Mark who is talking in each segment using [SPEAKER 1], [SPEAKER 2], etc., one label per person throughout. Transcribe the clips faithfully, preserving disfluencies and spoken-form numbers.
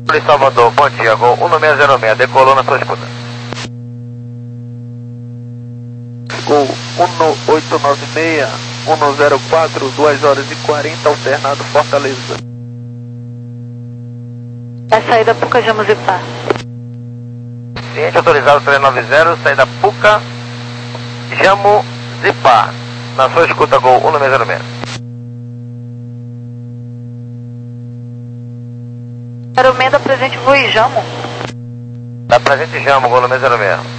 [SPEAKER 1] Salvador, bom dia, Gol um seis zero seis, decolou na sua escuta.
[SPEAKER 2] Gol um oito nove seis, um zero quatro, duas horas e quarenta, alternado Fortaleza.
[SPEAKER 3] É saída Puca Jamo Zipar.
[SPEAKER 1] Ciente autorizado trezentos e noventa, saída Puca Jamo Zipar. Na sua escuta, Gol um seis zero seis.
[SPEAKER 3] Zero seis da presente voo e Jamo.
[SPEAKER 1] Da presente Jamo, Gol um seis zero seis.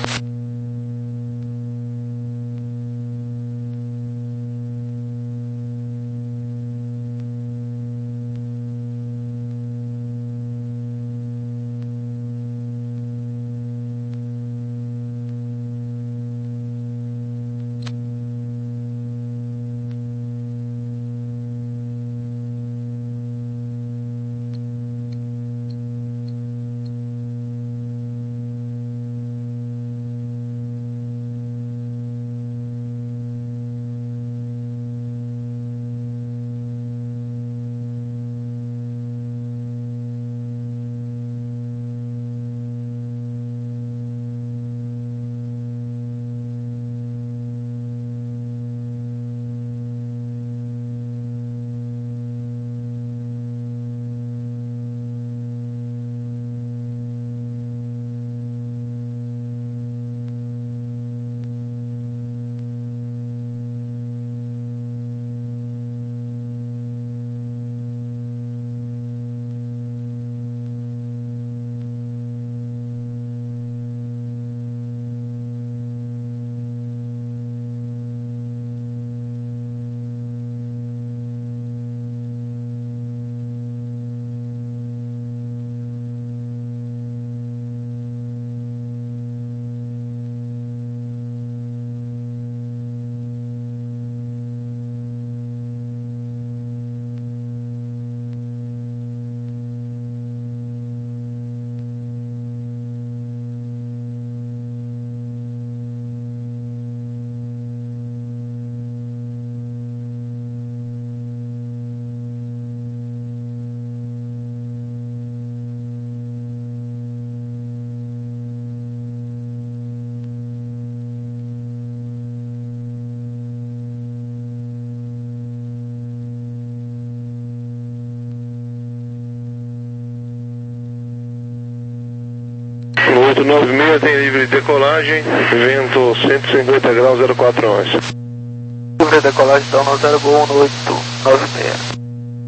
[SPEAKER 4] oito nove seis tem livre de decolagem, vento cento e cinquenta graus, zero quatro onze.
[SPEAKER 2] Livre de decolagem então no zero Gol um oito nove seis.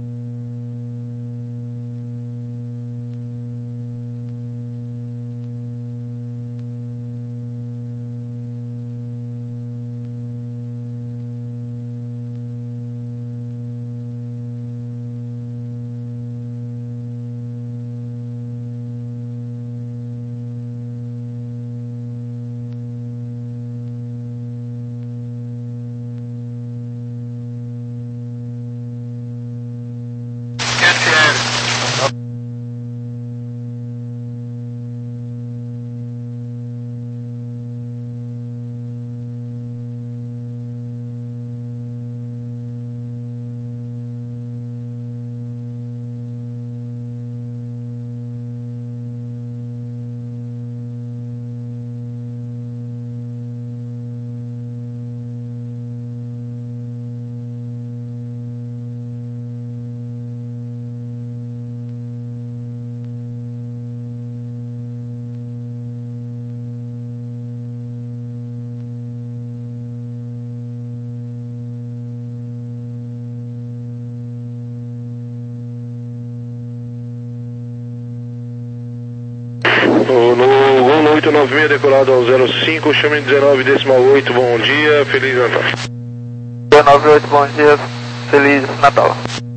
[SPEAKER 4] No Gol oito nove seis, decolado ao zero cinco, chame dezenove decimal oito, bom dia, Feliz Natal.
[SPEAKER 2] dezenove oito, bom dia, Feliz Natal.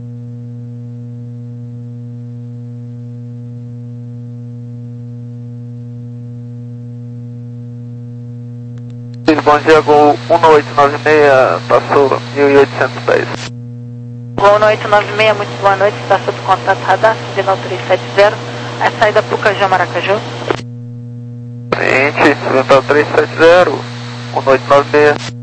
[SPEAKER 2] Bom dia, Gol um oito nove seis, passou mil e oitocentos pés.
[SPEAKER 3] Gol um oito nove seis, muito boa noite, está sob contato radar, signal trezentos e setenta, a saída Pucajá Maracaju.
[SPEAKER 2] Frente, signal trezentos e setenta, um oito nove seis.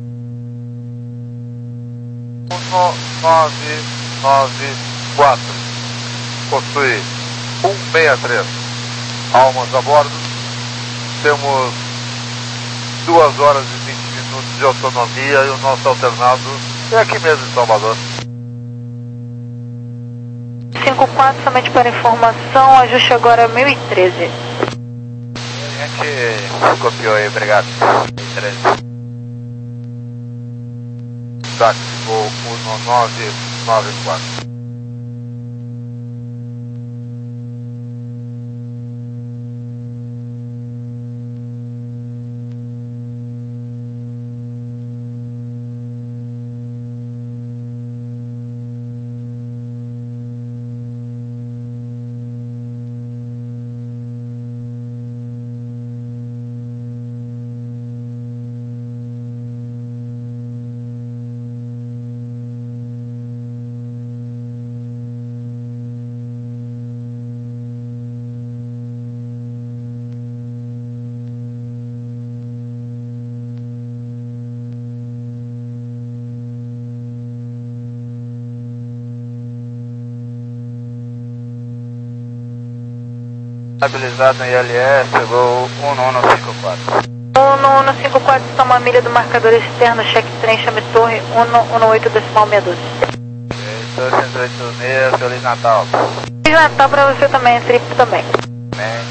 [SPEAKER 5] um nove nove quatro, possui
[SPEAKER 1] cento e sessenta e três. Almas a bordo. Temos duas horas e vinte minutos de autonomia e o nosso alternado é aqui mesmo em Salvador.
[SPEAKER 3] cinco quatro, somente para informação, ajuste agora mil e treze.
[SPEAKER 1] A gente copiou aí, obrigado. treze. Táxi, voo um nove nove quatro. Estabilizado em I L S, voo um nove cinco quatro.
[SPEAKER 3] um nove cinco quatro, toma a milha do marcador externo, cheque trem, chame torre um oito decimal seis doze.
[SPEAKER 1] dois oito oito seis, Feliz Natal.
[SPEAKER 3] Feliz Natal pra você também, triplo também.
[SPEAKER 1] Amém.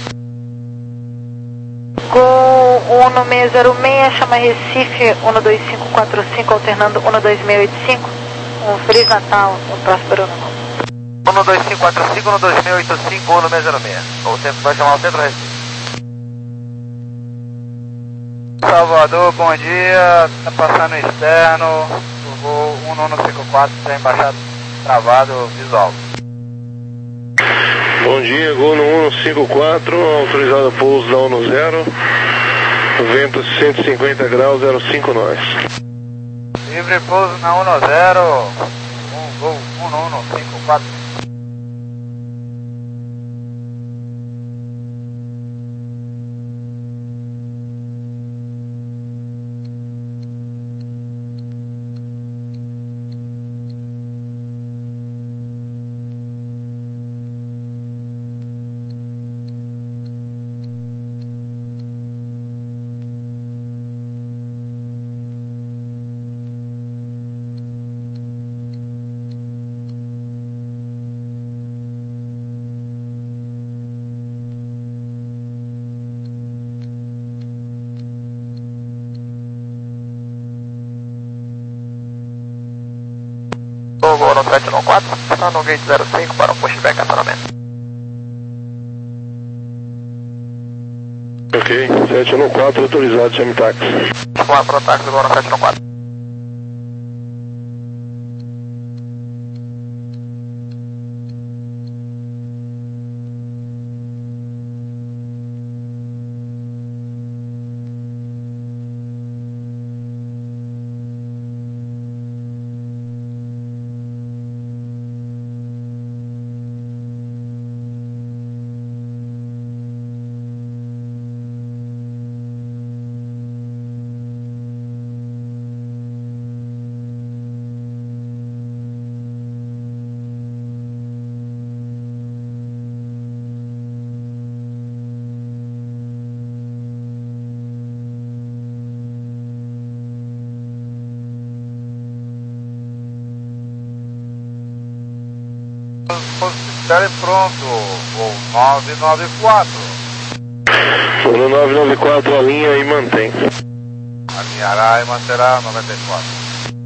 [SPEAKER 3] Gol um seis zero seis, chama Recife um dois cinco quatro cinco, alternando um dois seis oito cinco. Um Feliz Natal, um próspero ano novo.
[SPEAKER 1] um dois cinco quatro cinco, um dois seis oito cinco, um seis zero seis. O centro vai chamar o centro Recife. Salvador, bom dia. Tá passando externo. O voo um nove cinco quatro, tem baixado travado visual.
[SPEAKER 4] Bom dia, Gol no um cinco quatro, autorizado pouso da um zero. Vento cento e cinquenta graus, zero cinco nós.
[SPEAKER 1] Livre pouso na um zero. Um Gol um nove cinco quatro. Gol no sete nove quatro, está no gate zero cinco para um pushback acionamento.
[SPEAKER 4] Ok, sete nove quatro, autorizado, chame táxi.
[SPEAKER 1] Vamos para o táxi, Gol no sete nove quatro. Espere pronto, voo nove nove quatro.
[SPEAKER 4] No nove nove quatro, a linha e mantém.
[SPEAKER 1] Alinhará e manterá noventa e quatro.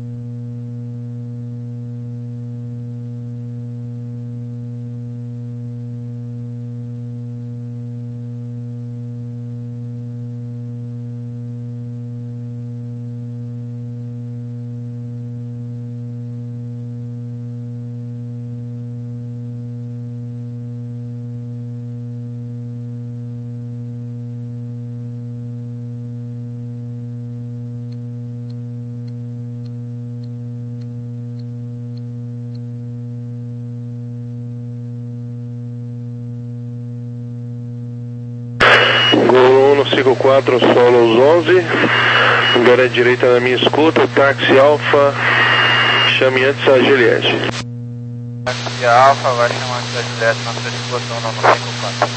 [SPEAKER 4] Gol um cinco quatro, Solos onze. Agora é direita na minha escuta, táxi Alfa, chame antes a Juliette.
[SPEAKER 2] Aqui a Alfa vai chamar aqui a Juliette na sua disposição no cinco quatro.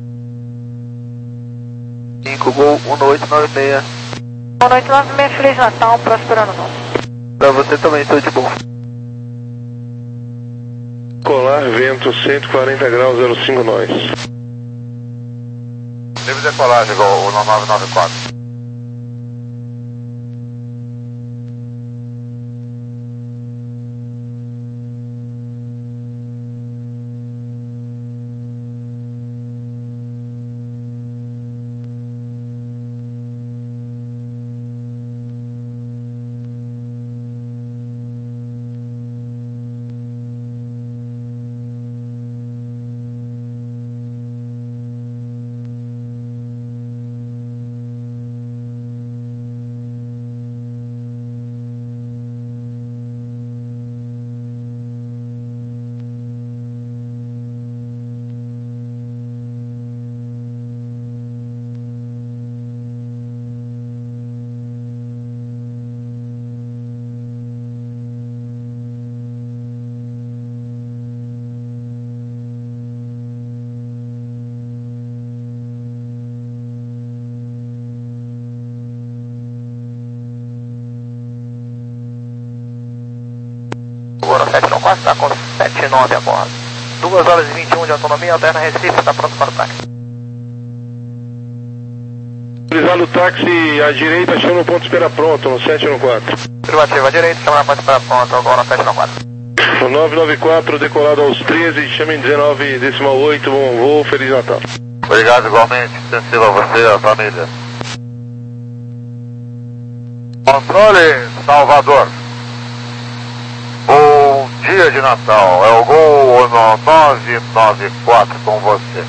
[SPEAKER 2] cinco Gol um oito nove seis.
[SPEAKER 3] um oito nove seis, Feliz Natal, próspero ano novo.
[SPEAKER 2] Pra você também, tudo de bom.
[SPEAKER 4] Colar, vento cento e quarenta graus, zero cinco nós.
[SPEAKER 1] Livre decolagem, igual o nove nove quatro.
[SPEAKER 2] Agora sete nove quatro está com sete nove a bordo. duas horas e vinte e um de autonomia, alterna Recife, está pronto para o táxi.
[SPEAKER 4] Utilizado o táxi à direita, chama no ponto de espera pronto, no sete nove quatro.
[SPEAKER 2] Privativo à direita, chama na ponte de espera pronto, agora no sete nove quatro.
[SPEAKER 4] O nove nove quatro, decolado aos treze, chama em dezenove decimal oito, bom voo, Feliz Natal.
[SPEAKER 1] Obrigado igualmente, sensível a você, a família. Controle, Salvador. Bom dia de Natal, é o Gol nove nove quatro com você.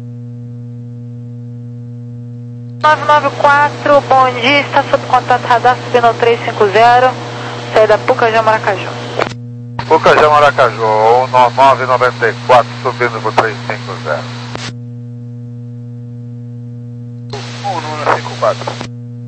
[SPEAKER 3] nove nove quatro, bom dia, está sob contato radar subindo ao trezentos e cinquenta, saída Pucajá Maracaju.
[SPEAKER 1] Pucajá Maracaju, nove nove quatro subindo para o trezentos e cinquenta.
[SPEAKER 2] um nove cinco quatro.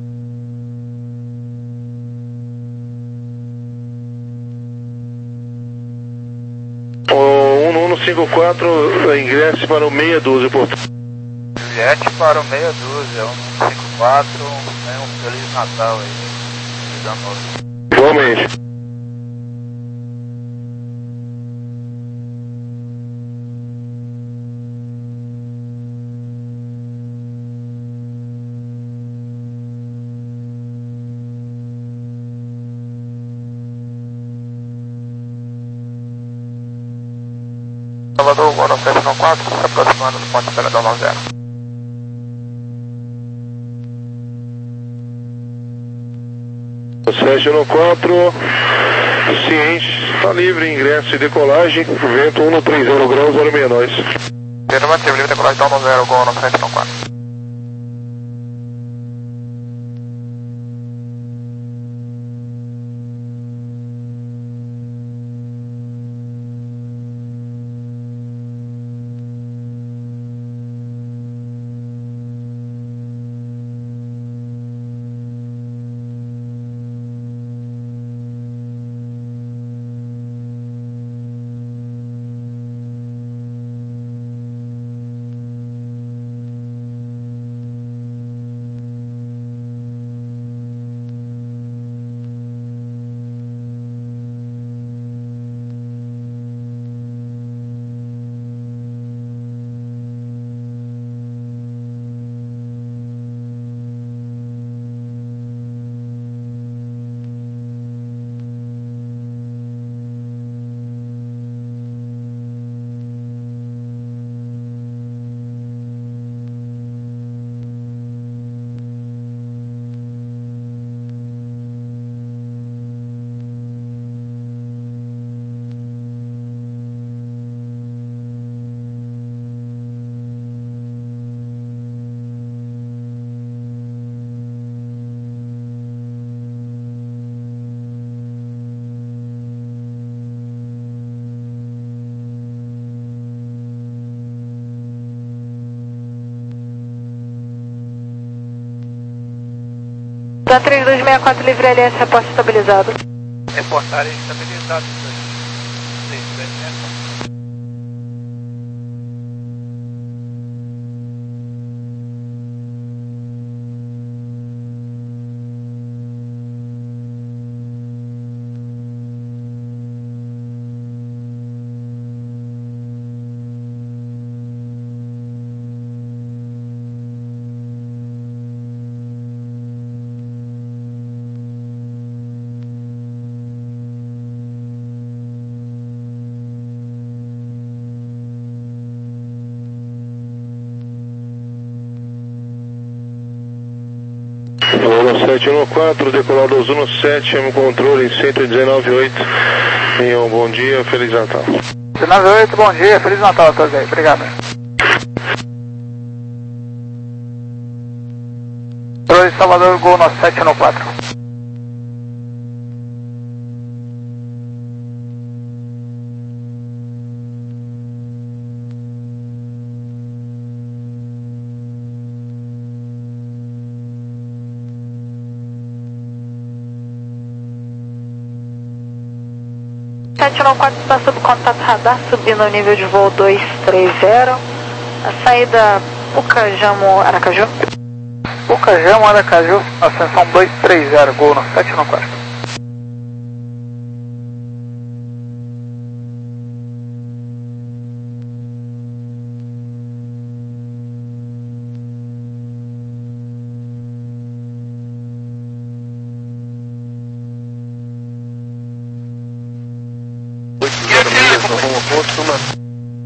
[SPEAKER 4] O um um cinco quatro, ingresse para o meia dúzia, portanto.
[SPEAKER 2] Juliette para o meia dúzia, um cinco quatro, tenha um Feliz Natal aí. Feliz Ano Novo.
[SPEAKER 4] Igualmente.
[SPEAKER 2] Salvador, agora sete nove quatro, se aproximando do ponto de espera da nove zero.
[SPEAKER 4] sete nove quatro, ciente, está livre, ingresso e decolagem, vento um trinta graus, zero seis nós.
[SPEAKER 2] Afirmativo, livre decolagem da nove zero, agora no sete nove quatro.
[SPEAKER 3] Da três dois seis quatro livre L S, reporte estabilizado.
[SPEAKER 2] Reportar estabilizado. seis
[SPEAKER 4] Voo sete um quatro, decolar dois um sete, chama o controle em cento e dezenove ponto oito. Tenham um bom dia, Feliz Natal.
[SPEAKER 2] dezenove ponto oito, bom dia, Feliz Natal a todos aí, obrigado. Controle Salvador, Gol no sete um quatro.
[SPEAKER 3] sete um quatro está sob contato radar, subindo ao nível de voo dois três zero. A saída Pucajamo, Aracaju.
[SPEAKER 2] Pucajamo, Aracaju, ascensão dois três zero, Gol no sete um quatro.
[SPEAKER 4] Rumo oposto, mano.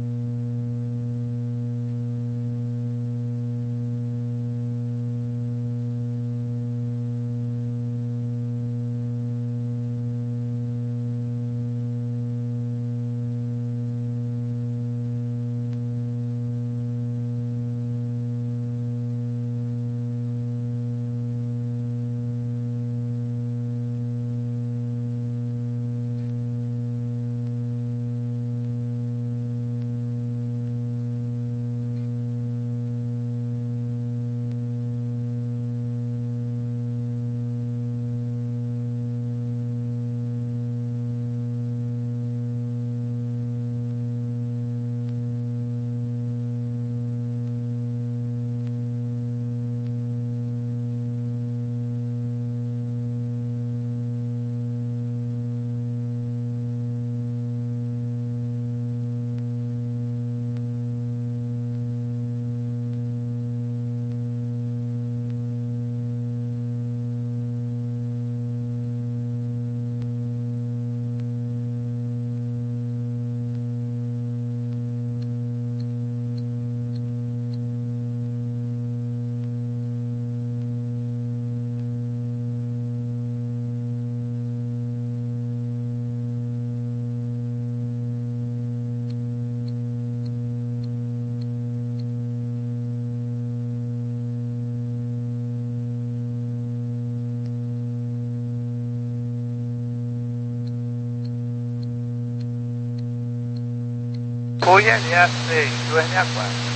[SPEAKER 2] O I N S seis dois seis quatro.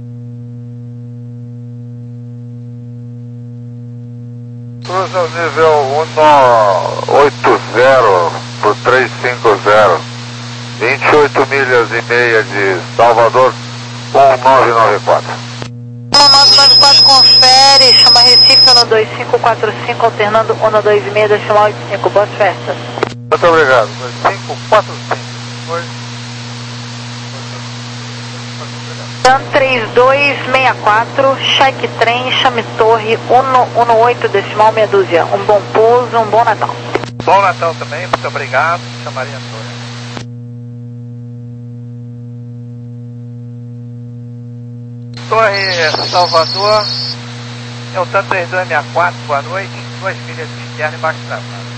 [SPEAKER 1] Cruza o nível um oito zero por três cinco zero, vinte e oito milhas e meia de Salvador, um nove nove quatro.
[SPEAKER 3] um nove nove quatro, confere, chama Recife um dois cinco quatro cinco, alternando um dois seis, decimal oito cinco, boas festas.
[SPEAKER 1] Muito obrigado, dois cinco quatro cinco. Foi.
[SPEAKER 3] Dan três dois seis quatro, Cheque Trem, chame Torre um um oito, decimal meia dúzia. Um bom pouso, um bom Natal.
[SPEAKER 2] Bom Natal também, muito obrigado, chamaria a Torre. Torre Salvador, é o TAN três dois seis quatro, boa noite, duas milhas de externo e baixo travado.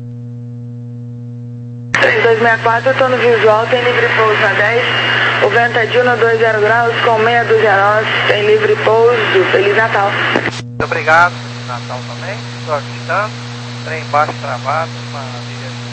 [SPEAKER 5] três dois seis quatro, estou no visual, tem livre pouso na dez, o vento é de um dois zero graus, com meia dúzia nós, tem livre pouso, Feliz Natal.
[SPEAKER 2] Muito obrigado, Feliz Natal também, estou avistando, trem baixo travado, uma milha de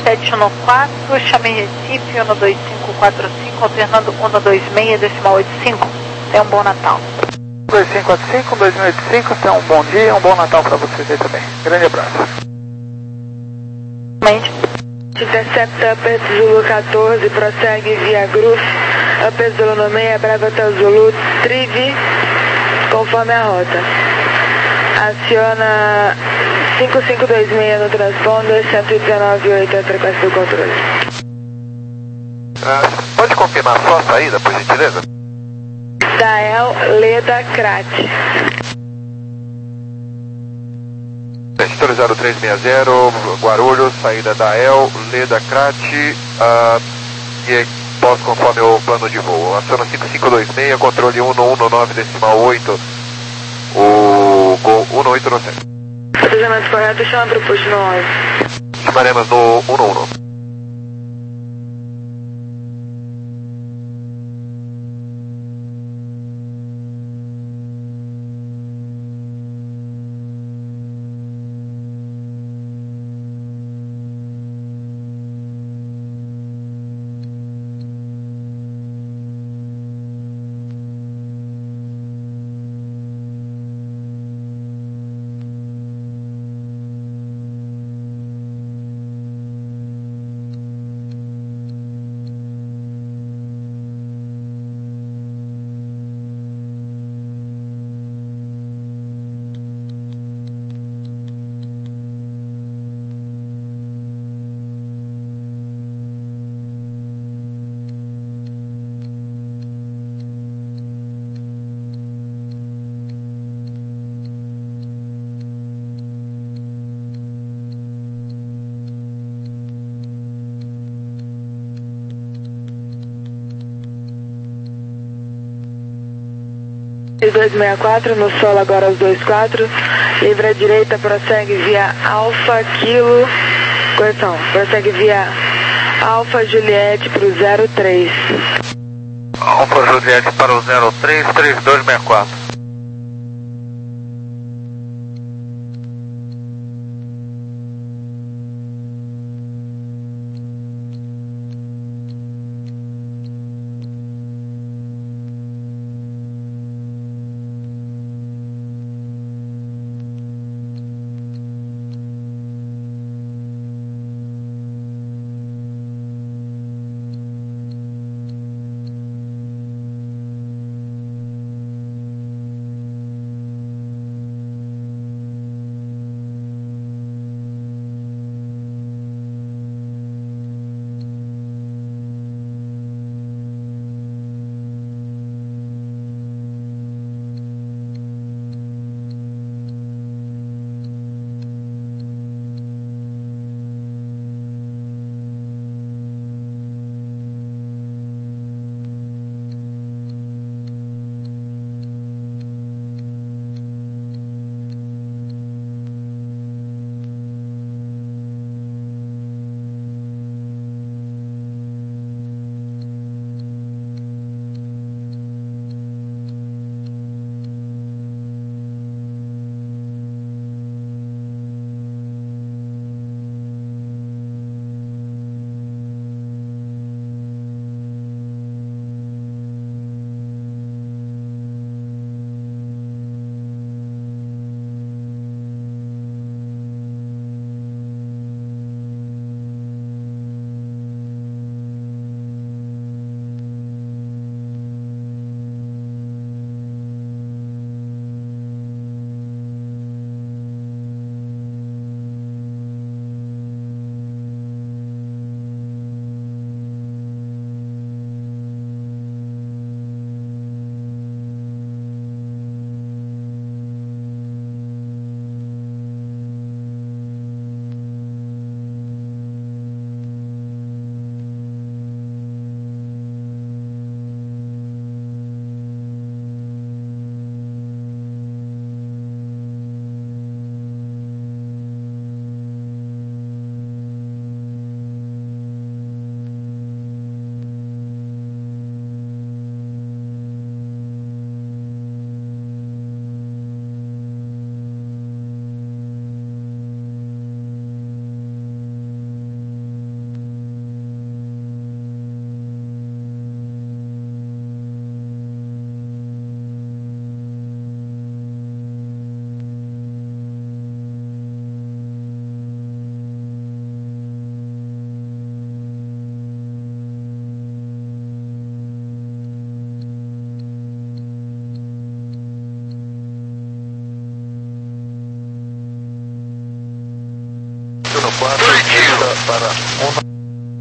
[SPEAKER 3] sete um quatro, chame Recife, um dois cinco quatro cinco, alternando um dois seis, decimal oito cinco. Tenha um bom Natal.
[SPEAKER 2] dois cinco quatro cinco, dois mil e oitenta e cinco, tenha um bom dia e um bom Natal para vocês aí também. Grande abraço.
[SPEAKER 3] Mente.
[SPEAKER 5] Intercepta Upper Zulu quatorze, prossegue via Gruf, Upper Zulu no meio, Bravo Hotel Zulu, Trivi, conforme a rota. Aciona cinco cinco dois seis no transponder, cento e dezenove oito a frequência do controle.
[SPEAKER 1] Ah, pode confirmar só a saída, por gentileza?
[SPEAKER 5] Dael Leda Crate.
[SPEAKER 1] Setor zero três seis zero, Guarulhos, saída da El, Leda Crate, uh, e posso conforme o plano de voo. Aciona cinco cinco dois seis, controle um um nove decimal oito, o Gol um oito nove sete.
[SPEAKER 5] Cruzamento correto, chama para o posto no onze.
[SPEAKER 1] Chamaremos no um um.
[SPEAKER 5] dois seis quatro, no solo agora aos dois quatro, livre à direita, prossegue via Alfa Kilo, correção, prossegue via Alfa Juliette para o zero três.
[SPEAKER 2] Alfa Juliette para o zero três três dois seis quatro.
[SPEAKER 1] sete no quatro, para um.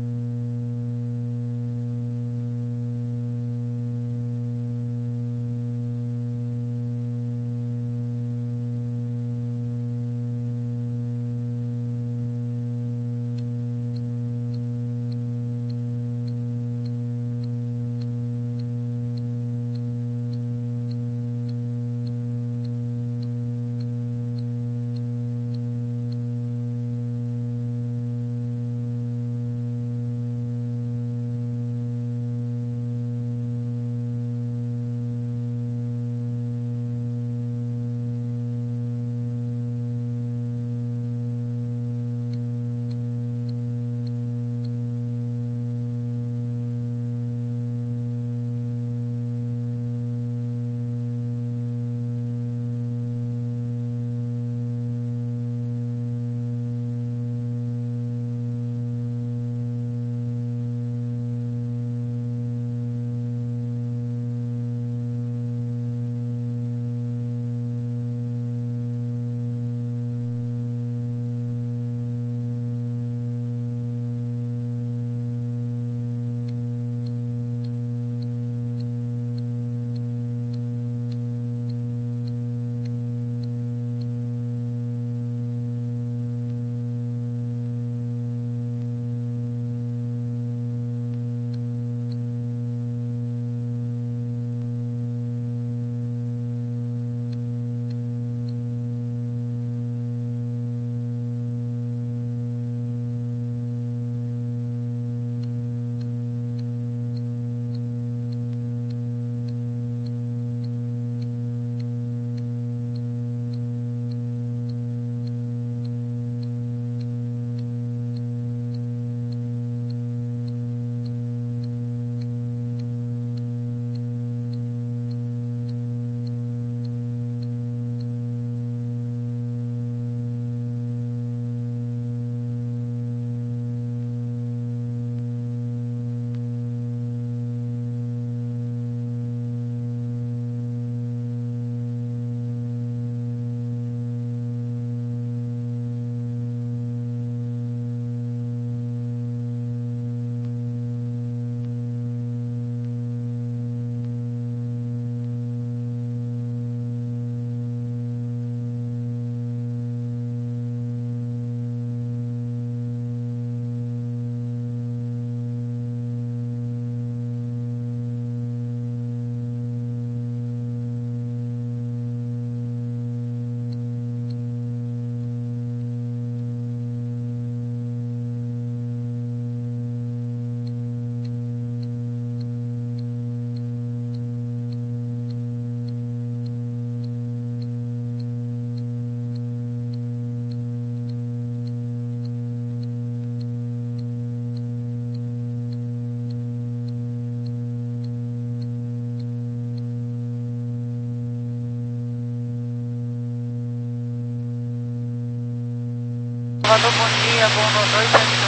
[SPEAKER 3] Salvador, bom dia, voo no dois sete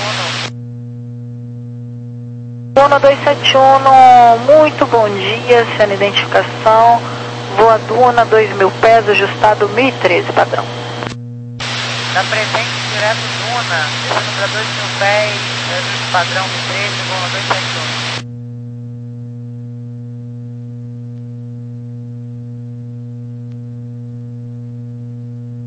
[SPEAKER 3] um. Voo no dois sete um, muito bom dia, sendo identificação, voa Duna, dois mil pés, ajustado mil e treze, padrão.
[SPEAKER 2] Da presente direto Duna, descendo para dois mil pés, ajuste padrão mil e treze, voo no dois sete um.